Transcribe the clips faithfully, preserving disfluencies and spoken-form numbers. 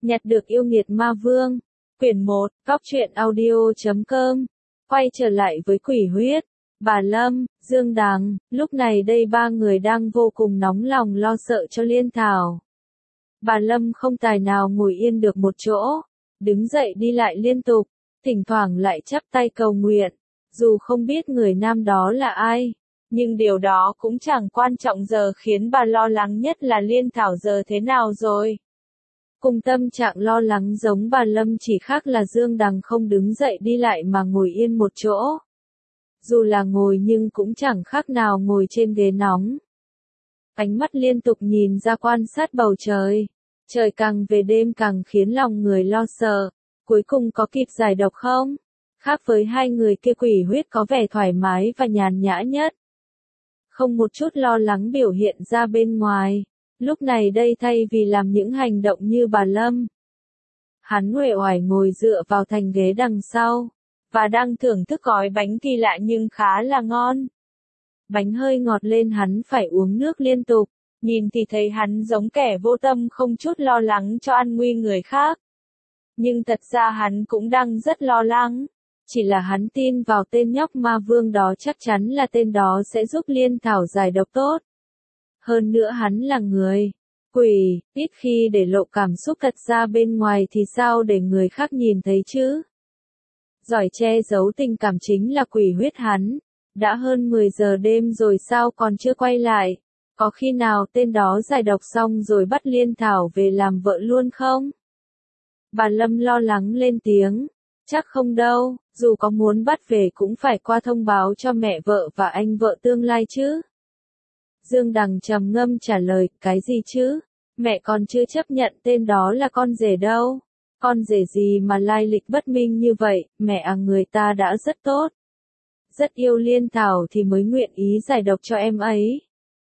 Nhặt được yêu nghiệt ma vương. Quyển một, Góc truyện audio chấm com. Quay trở lại với quỷ huyết. Bà Lâm, Dương Đằng, lúc này đây ba người đang vô cùng nóng lòng lo sợ cho Liên Thảo. Bà Lâm không tài nào ngồi yên được một chỗ, đứng dậy đi lại liên tục, thỉnh thoảng lại chắp tay cầu nguyện. Dù không biết người nam đó là ai, nhưng điều đó cũng chẳng quan trọng, giờ khiến bà lo lắng nhất là Liên Thảo giờ thế nào rồi. Cùng tâm trạng lo lắng giống bà Lâm, chỉ khác là Dương Đằng không đứng dậy đi lại mà ngồi yên một chỗ. Dù là ngồi nhưng cũng chẳng khác nào ngồi trên ghế nóng. Ánh mắt liên tục nhìn ra quan sát bầu trời. Trời càng về đêm càng khiến lòng người lo sợ. Cuối cùng có kịp giải độc không? Khác với hai người kia, quỷ huyết có vẻ thoải mái và nhàn nhã nhất. Không một chút lo lắng biểu hiện ra bên ngoài. Lúc này đây thay vì làm những hành động như bà Lâm, hắn uể oải ngồi dựa vào thành ghế đằng sau, và đang thưởng thức gói bánh kỳ lạ nhưng khá là ngon. Bánh hơi ngọt lên hắn phải uống nước liên tục, nhìn thì thấy hắn giống kẻ vô tâm không chút lo lắng cho an nguy người khác. Nhưng thật ra hắn cũng đang rất lo lắng, chỉ là hắn tin vào tên nhóc ma vương đó, chắc chắn là tên đó sẽ giúp Liên Thảo giải độc tốt. Hơn nữa hắn là người quỷ, ít khi để lộ cảm xúc thật ra bên ngoài thì sao để người khác nhìn thấy chứ. Giỏi che giấu tình cảm chính là quỷ huyết hắn. Đã hơn mười giờ đêm rồi sao còn chưa quay lại? Có khi nào tên đó giải độc xong rồi bắt Liên Thảo về làm vợ luôn không? Bà Lâm lo lắng lên tiếng. Chắc không đâu, dù có muốn bắt về cũng phải qua thông báo cho mẹ vợ và anh vợ tương lai chứ. Dương Đằng trầm ngâm trả lời, cái gì chứ? Mẹ còn chưa chấp nhận tên đó là con rể đâu. Con rể gì mà lai lịch bất minh như vậy, mẹ à, người ta đã rất tốt. Rất yêu Liên Thảo thì mới nguyện ý giải độc cho em ấy.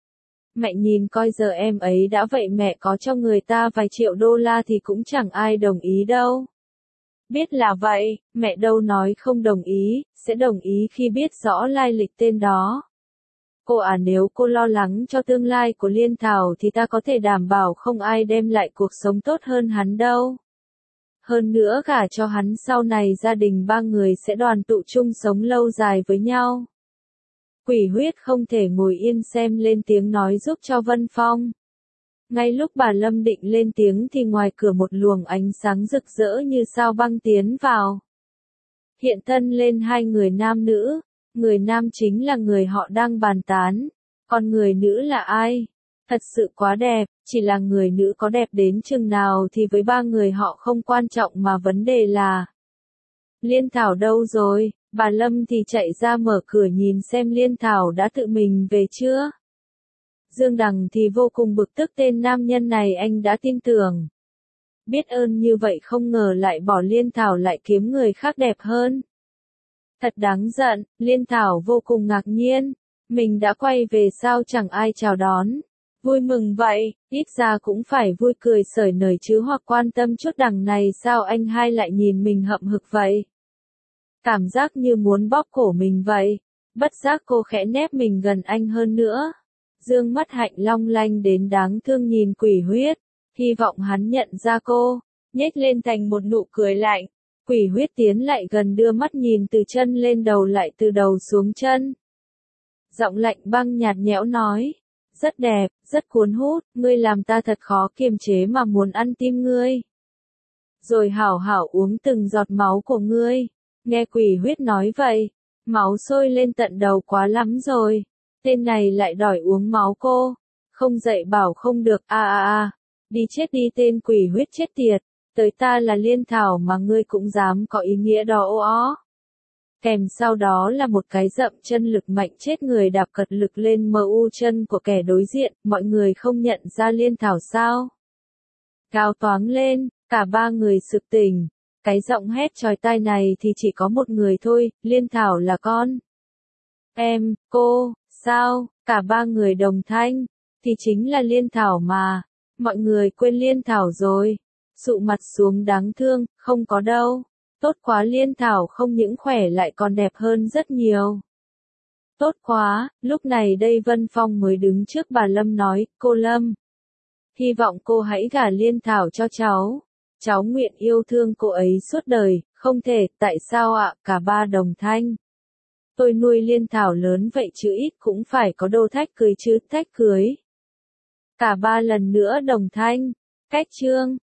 Mẹ nhìn coi giờ em ấy đã vậy, mẹ có cho người ta vài triệu đô la thì cũng chẳng ai đồng ý đâu. Biết là vậy, mẹ đâu nói không đồng ý, sẽ đồng ý khi biết rõ lai lịch tên đó. Cô à, nếu cô lo lắng cho tương lai của Liên Thảo thì ta có thể đảm bảo không ai đem lại cuộc sống tốt hơn hắn đâu. Hơn nữa gả cho hắn sau này gia đình ba người sẽ đoàn tụ chung sống lâu dài với nhau. Quỷ huyết không thể ngồi yên xem, lên tiếng nói giúp cho Vân Phong. Ngay lúc bà Lâm định lên tiếng thì ngoài cửa một luồng ánh sáng rực rỡ như sao băng tiến vào. Hiện thân lên hai người nam nữ. Người nam chính là người họ đang bàn tán. Còn người nữ là ai? Thật sự quá đẹp, chỉ là người nữ có đẹp đến chừng nào thì với ba người họ không quan trọng, mà vấn đề là Liên Thảo đâu rồi? Bà Lâm thì chạy ra mở cửa nhìn xem Liên Thảo đã tự mình về chưa. Dương Đằng thì vô cùng bực tức, tên nam nhân này anh đã tin tưởng. Biết ơn như vậy không ngờ lại bỏ Liên Thảo lại kiếm người khác đẹp hơn. Thật đáng giận. Liên Thảo vô cùng ngạc nhiên. Mình đã quay về sao chẳng ai chào đón. Vui mừng vậy, ít ra cũng phải vui cười sởi nởi chứ, hoặc quan tâm chút đằng này sao anh hai lại nhìn mình hậm hực vậy. Cảm giác như muốn bóp cổ mình vậy. Bất giác cô khẽ nép mình gần anh hơn nữa. Dương mắt hạnh long lanh đến đáng thương nhìn quỷ huyết. Hy vọng hắn nhận ra cô, nhếch lên thành một nụ cười lạnh. Quỷ huyết tiến lại gần, đưa mắt nhìn từ chân lên đầu lại từ đầu xuống chân. Giọng lạnh băng nhạt nhẽo nói. Rất đẹp, rất cuốn hút, ngươi làm ta thật khó kiềm chế mà muốn ăn tim ngươi. Rồi hảo hảo uống từng giọt máu của ngươi. Nghe quỷ huyết nói vậy, máu sôi lên tận đầu, quá lắm rồi. Tên này lại đòi uống máu cô. Không dậy bảo không được, a a a. Đi chết đi tên quỷ huyết chết tiệt. Tới ta là Liên Thảo mà ngươi cũng dám có ý nghĩa đó ô ó. Kèm sau đó là một cái dậm chân lực mạnh chết người đạp cật lực lên mờ u chân của kẻ đối diện. Mọi người không nhận ra Liên Thảo sao? Cao toáng lên, cả ba người sực tỉnh. Cái giọng hét chói tai này thì chỉ có một người thôi, Liên Thảo là con. Em, cô, sao? Cả ba người đồng thanh. Thì chính là Liên Thảo mà. Mọi người quên Liên Thảo rồi. Sụ mặt xuống đáng thương, không có đâu. Tốt quá, Liên Thảo không những khỏe lại còn đẹp hơn rất nhiều. Tốt quá, lúc này đây Vân Phong mới đứng trước bà Lâm nói, cô Lâm. Hy vọng cô hãy gả Liên Thảo cho cháu. cháu nguyện yêu thương cô ấy suốt đời, không thể, tại sao ạ, cả ba đồng thanh. Tôi nuôi liên thảo lớn vậy chứ ít cũng phải có đô thách cưới chứ, thách cưới. Cả ba lần nữa đồng thanh. Cách chương